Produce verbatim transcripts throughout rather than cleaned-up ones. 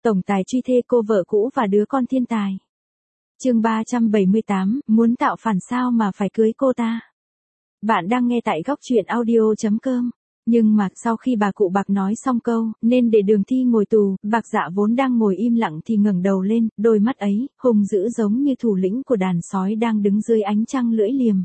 Tổng tài truy thê cô vợ cũ và đứa con thiên tài. Chương ba trăm bảy mươi tám, muốn tạo phản sao mà phải cưới cô ta. Bạn đang nghe tại góc truyện audio chấm com. Nhưng mà sau khi bà cụ Bạc nói xong câu, nên để Đường Thi ngồi tù, Bạc Dạ vốn đang ngồi im lặng thì ngẩng đầu lên, đôi mắt ấy, hung dữ giống như thủ lĩnh của đàn sói đang đứng dưới ánh trăng lưỡi liềm.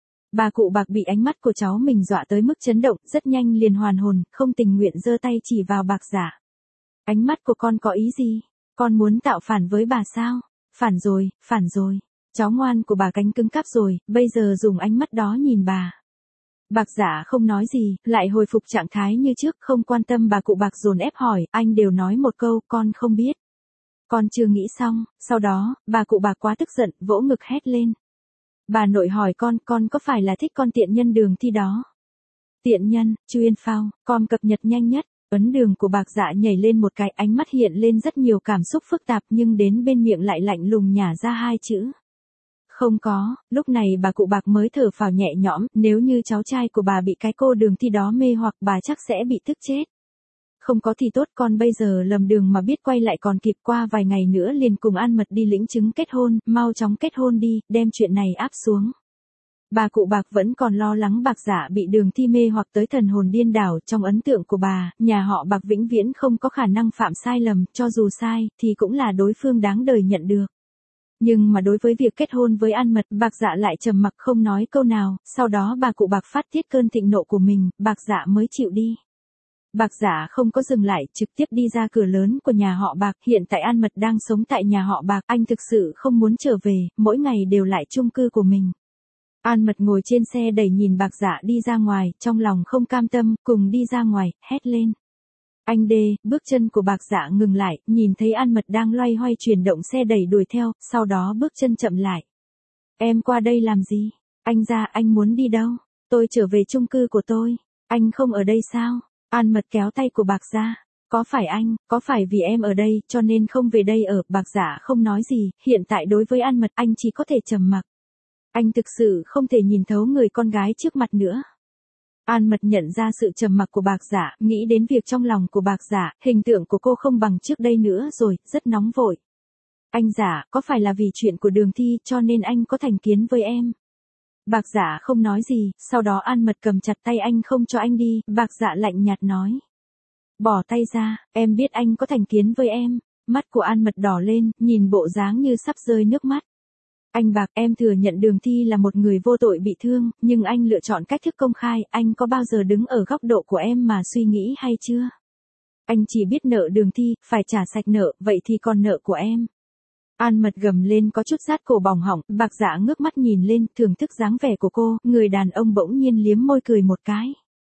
Bà cụ Bạc bị ánh mắt của cháu mình dọa tới mức chấn động, rất nhanh liền hoàn hồn, không tình nguyện giơ tay chỉ vào Bạc Dạ. Ánh mắt của con có ý gì? Con muốn tạo phản với bà sao? Phản rồi, phản rồi. Cháu ngoan của bà cánh cứng cáp rồi, bây giờ dùng ánh mắt đó nhìn bà. Bạc Dạ không nói gì, lại hồi phục trạng thái như trước, không quan tâm bà cụ Bạc dồn ép hỏi, anh đều nói một câu, con không biết. Con chưa nghĩ xong, sau đó, bà cụ Bạc quá tức giận, vỗ ngực hét lên. Bà nội hỏi con, con có phải là thích con tiện nhân Đường Thi đó? Tiện nhân, chuyên phao, con cập nhật nhanh nhất. Ấn đường của Bạc Dạ nhảy lên một cái, ánh mắt hiện lên rất nhiều cảm xúc phức tạp nhưng đến bên miệng lại lạnh lùng nhả ra hai chữ. Không có, lúc này bà cụ Bạc mới thở phào nhẹ nhõm, nếu như cháu trai của bà bị cái cô Đường Thi đó mê hoặc bà chắc sẽ bị tức chết. Không có thì tốt, con bây giờ lầm đường mà biết quay lại còn kịp, qua vài ngày nữa liền cùng An Mật đi lĩnh chứng kết hôn, mau chóng kết hôn đi, đem chuyện này áp xuống. Bà cụ Bạc vẫn còn lo lắng Bạc Dạ bị Đường Thi mê hoặc tới thần hồn điên đảo, trong ấn tượng của bà, nhà họ Bạc vĩnh viễn không có khả năng phạm sai lầm, cho dù sai, thì cũng là đối phương đáng đời nhận được. Nhưng mà đối với việc kết hôn với An Mật, Bạc Dạ lại trầm mặc không nói câu nào, sau đó bà cụ Bạc phát tiết cơn thịnh nộ của mình, Bạc Dạ mới chịu đi. Bạc Dạ không có dừng lại, trực tiếp đi ra cửa lớn của nhà họ Bạc, hiện tại An Mật đang sống tại nhà họ Bạc, anh thực sự không muốn trở về, mỗi ngày đều lại chung cư của mình. An Mật ngồi trên xe đẩy nhìn Bạc Dạ đi ra ngoài, trong lòng không cam tâm, cùng đi ra ngoài, hét lên. Anh đê, bước chân của Bạc Dạ ngừng lại, nhìn thấy An Mật đang loay hoay chuyển động xe đẩy đuổi theo, sau đó bước chân chậm lại. Em qua đây làm gì? Anh ra, anh muốn đi đâu? Tôi trở về chung cư của tôi. Anh không ở đây sao? An Mật kéo tay của Bạc Dạ. Có phải anh, có phải vì em ở đây, cho nên không về đây ở? Bạc Dạ không nói gì, hiện tại đối với An Mật anh chỉ có thể trầm mặc. Anh thực sự không thể nhìn thấu người con gái trước mặt nữa. An Mật nhận ra sự trầm mặc của Bạc Dạ, nghĩ đến việc trong lòng của Bạc Dạ, hình tượng của cô không bằng trước đây nữa rồi, rất nóng vội. Anh Dạ, có phải là vì chuyện của Đường Thi cho nên anh có thành kiến với em? Bạc Dạ không nói gì, sau đó An Mật cầm chặt tay anh không cho anh đi, Bạc Dạ lạnh nhạt nói. Bỏ tay ra, em biết anh có thành kiến với em. Mắt của An Mật đỏ lên, nhìn bộ dáng như sắp rơi nước mắt. Anh Bạc, em thừa nhận Đường Thi là một người vô tội bị thương, nhưng anh lựa chọn cách thức công khai, anh có bao giờ đứng ở góc độ của em mà suy nghĩ hay chưa? Anh chỉ biết nợ Đường Thi, phải trả sạch nợ, vậy thì còn nợ của em. An Mật gầm lên có chút rát cổ bỏng họng, Bạc Dạ ngước mắt nhìn lên, thưởng thức dáng vẻ của cô, người đàn ông bỗng nhiên liếm môi cười một cái.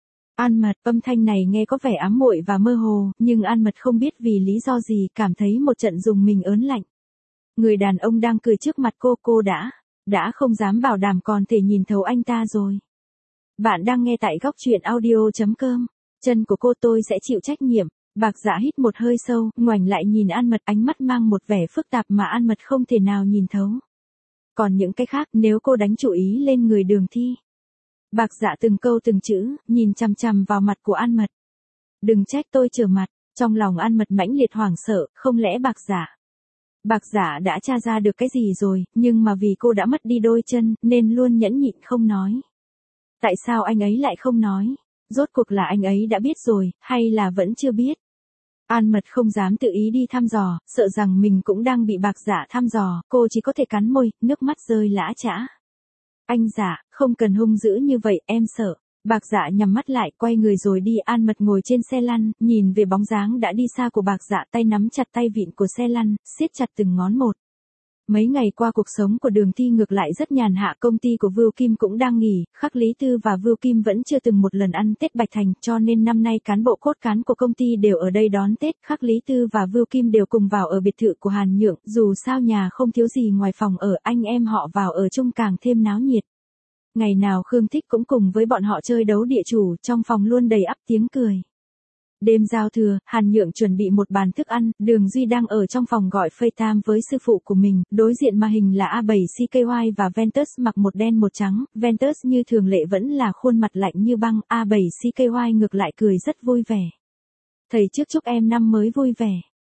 An Mật, âm thanh này nghe có vẻ ám muội và mơ hồ, nhưng An Mật không biết vì lý do gì, cảm thấy một trận rùng mình ớn lạnh. Người đàn ông đang cười trước mặt cô, cô đã, đã không dám bảo đảm còn thể nhìn thấu anh ta rồi. Bạn đang nghe tại góc truyện audio chấm com, chân của cô tôi sẽ chịu trách nhiệm. Bạc Dạ hít một hơi sâu, ngoảnh lại nhìn An Mật, ánh mắt mang một vẻ phức tạp mà An Mật không thể nào nhìn thấu. Còn những cái khác, nếu cô đánh chủ ý lên người Đường Thi. Bạc Dạ từng câu từng chữ, nhìn chằm chằm vào mặt của An Mật. Đừng trách tôi trở mặt, trong lòng An Mật mãnh liệt hoảng sợ, không lẽ Bạc Dạ. Bạc Dạ đã tra ra được cái gì rồi, nhưng mà vì cô đã mất đi đôi chân, nên luôn nhẫn nhịn không nói. Tại sao anh ấy lại không nói? Rốt cuộc là anh ấy đã biết rồi, hay là vẫn chưa biết? An Mật không dám tự ý đi thăm dò, sợ rằng mình cũng đang bị Bạc Dạ thăm dò, cô chỉ có thể cắn môi, nước mắt rơi lã chã. Anh Dạ, không cần hung dữ như vậy, em sợ. Bạc Dạ nhắm mắt lại, quay người rồi đi. An Mật ngồi trên xe lăn, nhìn về bóng dáng đã đi xa của Bạc Dạ, tay nắm chặt tay vịn của xe lăn, siết chặt từng ngón một. Mấy ngày qua cuộc sống của Đường Thi ngược lại rất nhàn hạ, công ty của Vưu Kim cũng đang nghỉ, Khắc Lý Tư và Vưu Kim vẫn chưa từng một lần ăn Tết Bạch Thành, cho nên năm nay cán bộ cốt cán của công ty đều ở đây đón Tết, Khắc Lý Tư và Vưu Kim đều cùng vào ở biệt thự của Hàn Nhượng, dù sao nhà không thiếu gì ngoài phòng ở, anh em họ vào ở chung càng thêm náo nhiệt. Ngày nào Khương Thích cũng cùng với bọn họ chơi đấu địa chủ, trong phòng luôn đầy ắp tiếng cười. Đêm giao thừa, Hàn Nhượng chuẩn bị một bàn thức ăn, Đường Duy đang ở trong phòng gọi FaceTime với sư phụ của mình, đối diện màn hình là A bảy C K Y và Ventus mặc một đen một trắng, Ventus như thường lệ vẫn là khuôn mặt lạnh như băng, A bảy C K Y ngược lại cười rất vui vẻ. Thầy trước chúc em năm mới vui vẻ.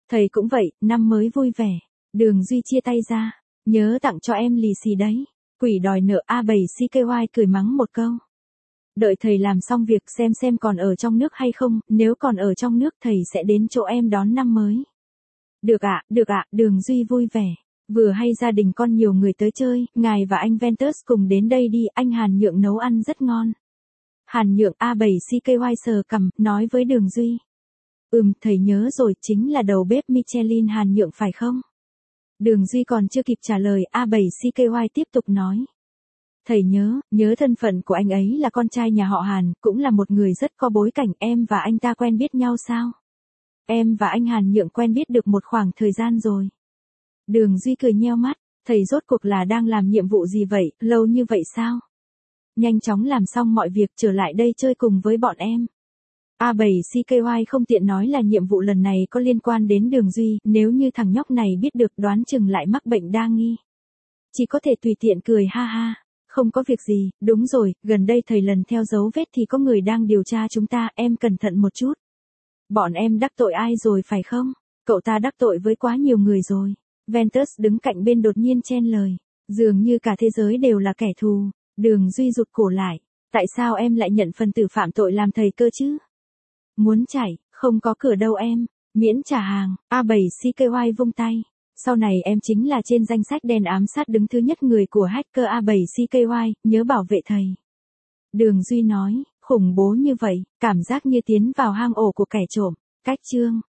Thầy cũng vậy, năm mới vui vẻ. Đường Duy chia tay ra. Nhớ tặng cho em lì xì đấy. Quỷ đòi nợ A bảy C K Y cười mắng một câu. Đợi thầy làm xong việc xem xem còn ở trong nước hay không, nếu còn ở trong nước thầy sẽ đến chỗ em đón năm mới. Được ạ, được ạ, Đường Duy vui vẻ. Vừa hay gia đình con nhiều người tới chơi, ngài và anh Ventus cùng đến đây đi, anh Hàn Nhượng nấu ăn rất ngon. Hàn Nhượng A bảy C K Y sờ cằm, nói với Đường Duy. Ừm, thầy nhớ rồi, chính là đầu bếp Michelin Hàn Nhượng phải không? Đường Duy còn chưa kịp trả lời, A bảy C K Y tiếp tục nói. Thầy nhớ, nhớ thân phận của anh ấy là con trai nhà họ Hàn, cũng là một người rất có bối cảnh, em và anh ta quen biết nhau sao? Em và anh Hàn Nhượng quen biết được một khoảng thời gian rồi. Đường Duy cười nheo mắt, thầy rốt cuộc là đang làm nhiệm vụ gì vậy, lâu như vậy sao? Nhanh chóng làm xong mọi việc trở lại đây chơi cùng với bọn em. A bảy C K Y không tiện nói là nhiệm vụ lần này có liên quan đến Đường Duy, nếu như thằng nhóc này biết được đoán chừng lại mắc bệnh đa nghi. Chỉ có thể tùy tiện cười ha ha. Không có việc gì, đúng rồi, gần đây thầy lần theo dấu vết thì có người đang điều tra chúng ta, em cẩn thận một chút. Bọn em đắc tội ai rồi phải không? Cậu ta đắc tội với quá nhiều người rồi. Ventus đứng cạnh bên đột nhiên chen lời. Dường như cả thế giới đều là kẻ thù. Đường Duy rụt cổ lại. Tại sao em lại nhận phần tử phạm tội làm thầy cơ chứ? Muốn chạy, không có cửa đâu em. Miễn trả hàng, A bảy C K Y vung tay. Sau này em chính là trên danh sách đen ám sát đứng thứ nhất người của hacker A bảy C K Y, nhớ bảo vệ thầy. Đường Duy nói, khủng bố như vậy, cảm giác như tiến vào hang ổ của kẻ trộm. Cách chương.